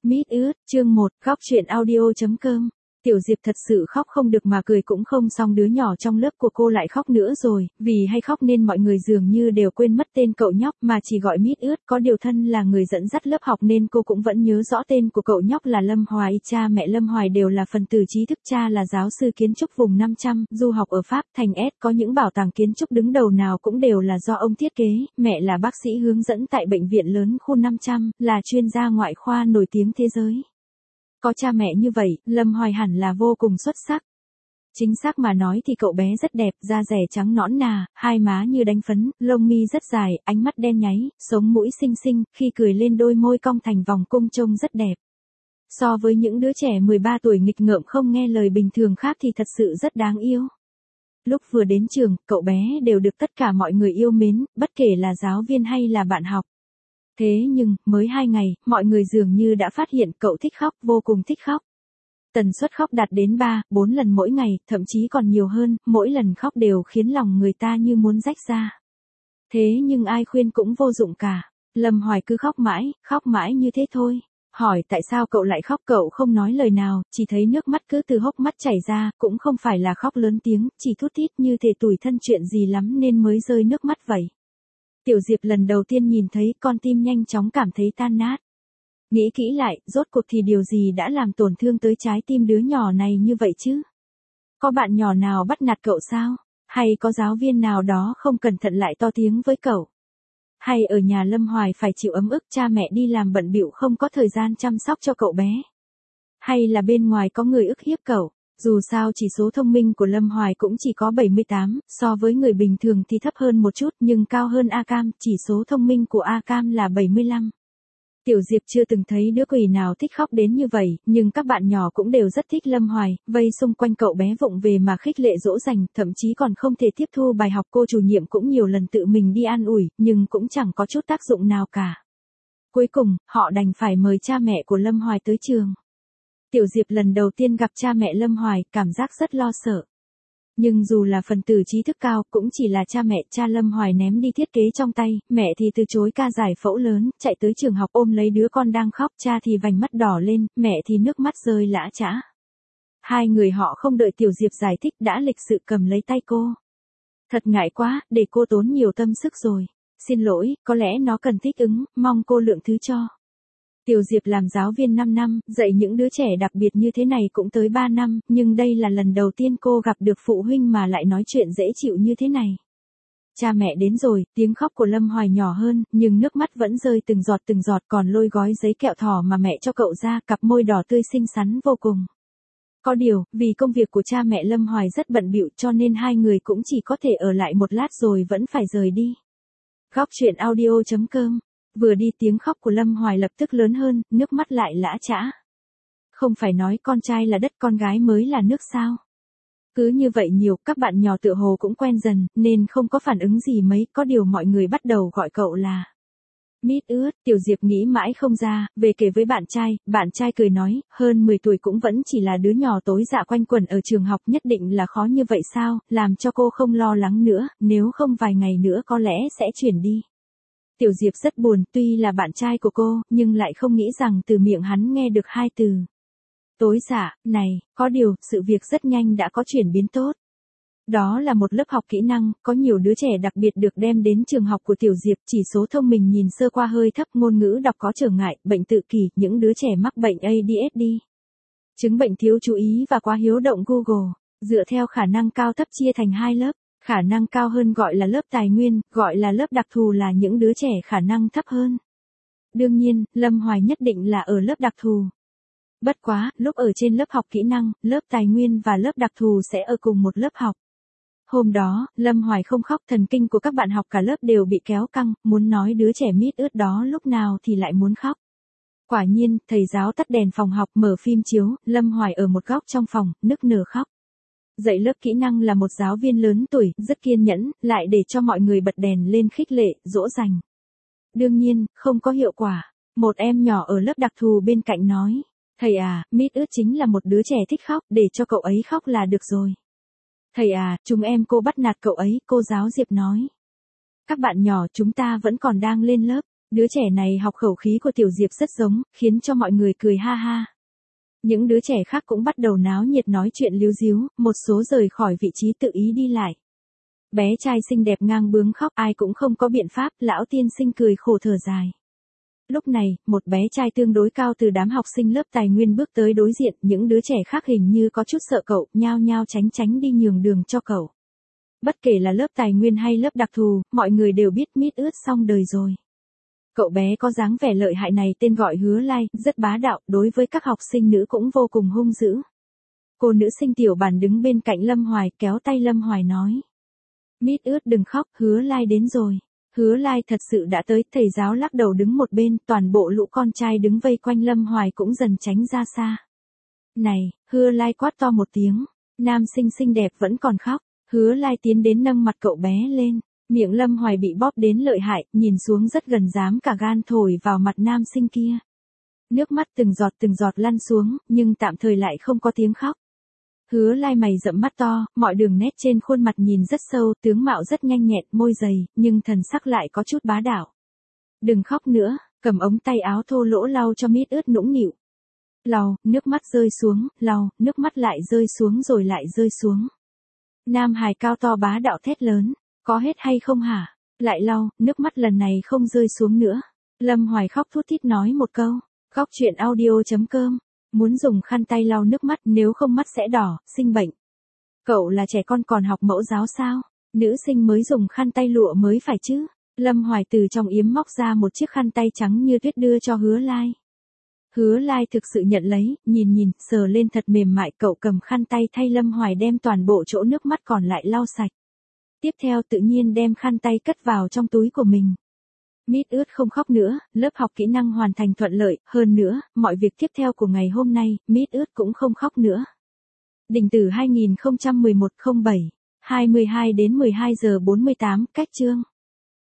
Mít ướt, chương 1, góc truyện audio.com. Tiểu Diệp thật sự khóc không được mà cười cũng không xong, đứa nhỏ trong lớp của cô lại khóc nữa rồi, vì hay khóc nên mọi người dường như đều quên mất tên cậu nhóc mà chỉ gọi Mít ướt, có điều thân là người dẫn dắt lớp học nên cô cũng vẫn nhớ rõ tên của cậu nhóc là Lâm Hoài. Cha mẹ Lâm Hoài đều là phần tử trí thức, cha là giáo sư kiến trúc vùng 500, du học ở Pháp, thành S, có những bảo tàng kiến trúc đứng đầu nào cũng đều là do ông thiết kế, mẹ là bác sĩ hướng dẫn tại bệnh viện lớn khu 500, là chuyên gia ngoại khoa nổi tiếng thế giới. Có cha mẹ như vậy, Lâm Hoài hẳn là vô cùng xuất sắc. Chính xác mà nói thì cậu bé rất đẹp, da rẻ trắng nõn nà, hai má như đánh phấn, lông mi rất dài, ánh mắt đen nháy, sống mũi xinh xinh, khi cười lên đôi môi cong thành vòng cung trông rất đẹp. So với những đứa trẻ 13 tuổi nghịch ngợm không nghe lời bình thường khác thì thật sự rất đáng yêu. Lúc vừa đến trường, cậu bé đều được tất cả mọi người yêu mến, bất kể là giáo viên hay là bạn học. Thế nhưng, mới 2 ngày, mọi người dường như đã phát hiện cậu thích khóc, vô cùng thích khóc. Tần suất khóc đạt đến 3-4 lần mỗi ngày, thậm chí còn nhiều hơn, mỗi lần khóc đều khiến lòng người ta như muốn rách ra. Thế nhưng ai khuyên cũng vô dụng cả. Lâm Hoài cứ khóc mãi như thế thôi. Hỏi tại sao cậu lại khóc, cậu không nói lời nào, chỉ thấy nước mắt cứ từ hốc mắt chảy ra, cũng không phải là khóc lớn tiếng, chỉ thút thít như thể tủi thân chuyện gì lắm nên mới rơi nước mắt vậy. Tiểu Diệp lần đầu tiên nhìn thấy con tim nhanh chóng cảm thấy tan nát. Nghĩ kỹ lại, rốt cuộc thì điều gì đã làm tổn thương tới trái tim đứa nhỏ này như vậy chứ? Có bạn nhỏ nào bắt nạt cậu sao? Hay có giáo viên nào đó không cẩn thận lại to tiếng với cậu? Hay ở nhà Lâm Hoài phải chịu ấm ức, cha mẹ đi làm bận bịu không có thời gian chăm sóc cho cậu bé? Hay là bên ngoài có người ức hiếp cậu? Dù sao chỉ số thông minh của Lâm Hoài cũng chỉ có 78, so với người bình thường thì thấp hơn một chút nhưng cao hơn A Cam, chỉ số thông minh của A Cam là 75. Tiểu Diệp chưa từng thấy đứa quỷ nào thích khóc đến như vậy, nhưng các bạn nhỏ cũng đều rất thích Lâm Hoài, vây xung quanh cậu bé vụng về mà khích lệ dỗ dành, thậm chí còn không thể tiếp thu bài học, cô chủ nhiệm cũng nhiều lần tự mình đi an ủi, nhưng cũng chẳng có chút tác dụng nào cả. Cuối cùng, họ đành phải mời cha mẹ của Lâm Hoài tới trường. Tiểu Diệp lần đầu tiên gặp cha mẹ Lâm Hoài, cảm giác rất lo sợ. Nhưng dù là phần tử trí thức cao, cũng chỉ là cha mẹ, cha Lâm Hoài ném đi thiết kế trong tay, mẹ thì từ chối ca giải phẫu lớn, chạy tới trường học ôm lấy đứa con đang khóc, cha thì vành mắt đỏ lên, mẹ thì nước mắt rơi lã chã. Hai người họ không đợi Tiểu Diệp giải thích đã lịch sự cầm lấy tay cô. Thật ngại quá, để cô tốn nhiều tâm sức rồi. Xin lỗi, có lẽ nó cần thích ứng, mong cô lượng thứ cho. Tiểu Diệp làm giáo viên 5 năm, dạy những đứa trẻ đặc biệt như thế này cũng tới 3 năm, nhưng đây là lần đầu tiên cô gặp được phụ huynh mà lại nói chuyện dễ chịu như thế này. Cha mẹ đến rồi, tiếng khóc của Lâm Hoài nhỏ hơn, nhưng nước mắt vẫn rơi từng giọt còn lôi gói giấy kẹo thỏ mà mẹ cho cậu ra, cặp môi đỏ tươi xinh xắn vô cùng. Có điều, vì công việc của cha mẹ Lâm Hoài rất bận bịu cho nên hai người cũng chỉ có thể ở lại một lát rồi vẫn phải rời đi. Góc truyện audio.com. Vừa đi tiếng khóc của Lâm Hoài lập tức lớn hơn, nước mắt lại lã chã. Không phải nói con trai là đất con gái mới là nước sao? Cứ như vậy nhiều, các bạn nhỏ tựa hồ cũng quen dần, nên không có phản ứng gì mấy, có điều mọi người bắt đầu gọi cậu là Mít ướt. Tiểu Diệp nghĩ mãi không ra, về kể với bạn trai cười nói, hơn 10 tuổi cũng vẫn chỉ là đứa nhỏ tối dạ quanh quẩn ở trường học, nhất định là khó như vậy sao, làm cho cô không lo lắng nữa, nếu không vài ngày nữa có lẽ sẽ chuyển đi. Tiểu Diệp rất buồn, tuy là bạn trai của cô, nhưng lại không nghĩ rằng từ miệng hắn nghe được hai từ. Tối dạ, này, có điều, sự việc rất nhanh đã có chuyển biến tốt. Đó là một lớp học kỹ năng, có nhiều đứa trẻ đặc biệt được đem đến trường học của Tiểu Diệp, chỉ số thông minh nhìn sơ qua hơi thấp, ngôn ngữ đọc có trở ngại, bệnh tự kỷ, những đứa trẻ mắc bệnh ADHD. Chứng bệnh thiếu chú ý và quá hiếu động Google, dựa theo khả năng cao thấp chia thành 2 lớp. Khả năng cao hơn gọi là lớp tài nguyên, gọi là lớp đặc thù là những đứa trẻ khả năng thấp hơn. Đương nhiên, Lâm Hoài nhất định là ở lớp đặc thù. Bất quá, lúc ở trên lớp học kỹ năng, lớp tài nguyên và lớp đặc thù sẽ ở cùng một lớp học. Hôm đó, Lâm Hoài không khóc, thần kinh của các bạn học cả lớp đều bị kéo căng, muốn nói đứa trẻ Mít ướt đó lúc nào thì lại muốn khóc. Quả nhiên, thầy giáo tắt đèn phòng học mở phim chiếu, Lâm Hoài ở một góc trong phòng, nức nở khóc. Dạy lớp kỹ năng là một giáo viên lớn tuổi, rất kiên nhẫn, lại để cho mọi người bật đèn lên khích lệ, dỗ dành. Đương nhiên, không có hiệu quả. Một em nhỏ ở lớp đặc thù bên cạnh nói, thầy à, Mít ướt chính là một đứa trẻ thích khóc, để cho cậu ấy khóc là được rồi. Thầy à, chúng em cô bắt nạt cậu ấy, cô giáo Diệp nói. Các bạn nhỏ chúng ta vẫn còn đang lên lớp, Đứa trẻ này học khẩu khí của Tiểu Diệp rất giống, khiến cho mọi người cười ha ha. Những đứa trẻ khác cũng bắt đầu náo nhiệt nói chuyện líu díu, một số rời khỏi vị trí tự ý đi lại. Bé trai xinh đẹp ngang bướng khóc, ai cũng không có biện pháp, lão tiên sinh cười khổ thở dài. Lúc này, một bé trai tương đối cao từ đám học sinh lớp tài nguyên bước tới đối diện, những đứa trẻ khác hình như có chút sợ cậu, nhao nhao tránh đi nhường đường cho cậu. Bất kể là lớp tài nguyên hay lớp đặc thù, mọi người đều biết Mít Ướt xong đời rồi. Cậu bé có dáng vẻ lợi hại này tên gọi Hứa Lai, rất bá đạo, đối với các học sinh nữ cũng vô cùng hung dữ. Cô nữ sinh Tiểu Bản đứng bên cạnh Lâm Hoài, kéo tay Lâm Hoài nói. Mít Ướt đừng khóc, Hứa Lai đến rồi. Hứa Lai thật sự đã tới, thầy giáo lắc đầu đứng một bên, toàn bộ lũ con trai đứng vây quanh Lâm Hoài cũng dần tránh ra xa. Này, Hứa Lai quát to một tiếng, nam sinh xinh đẹp vẫn còn khóc, Hứa Lai tiến đến nâng mặt cậu bé lên, miệng Lâm Hoài bị bóp đến lợi hại, nhìn xuống rất gần dám cả gan thổi vào mặt nam sinh kia. Nước mắt từng giọt lăn xuống, nhưng tạm thời lại không có tiếng khóc. Hứa Lai mày rậm mắt to, mọi đường nét trên khuôn mặt nhìn rất sâu, tướng mạo rất nhanh nhẹn, môi dày, nhưng thần sắc lại có chút bá đạo. Đừng khóc nữa, cầm ống tay áo thô lỗ lau cho Mít Ướt nũng nịu. Lau, nước mắt rơi xuống, lau, nước mắt lại rơi xuống rồi lại rơi xuống. Nam hài cao to bá đạo thét lớn, có hết hay không hả? Lại lau, nước mắt lần này không rơi xuống nữa. Lâm Hoài khóc thút thít nói một câu, khóc chuyện audio.com. Muốn dùng khăn tay lau nước mắt, nếu không mắt sẽ đỏ, sinh bệnh. Cậu là trẻ con còn học mẫu giáo sao? Nữ sinh mới dùng khăn tay lụa mới phải chứ? Lâm Hoài từ trong yếm móc ra một chiếc khăn tay trắng như tuyết đưa cho Hứa Lai. Hứa Lai thực sự nhận lấy, nhìn, sờ lên thật mềm mại, cậu cầm khăn tay thay Lâm Hoài đem toàn bộ chỗ nước mắt còn lại lau sạch. Tiếp theo tự nhiên đem khăn tay cất vào trong túi của mình. Mít Ướt không khóc nữa, lớp học kỹ năng hoàn thành thuận lợi, hơn nữa, mọi việc tiếp theo của ngày hôm nay, Mít Ướt cũng không khóc nữa. Đình Tử 2011-07, 22 đến 12 giờ 48, cách chương.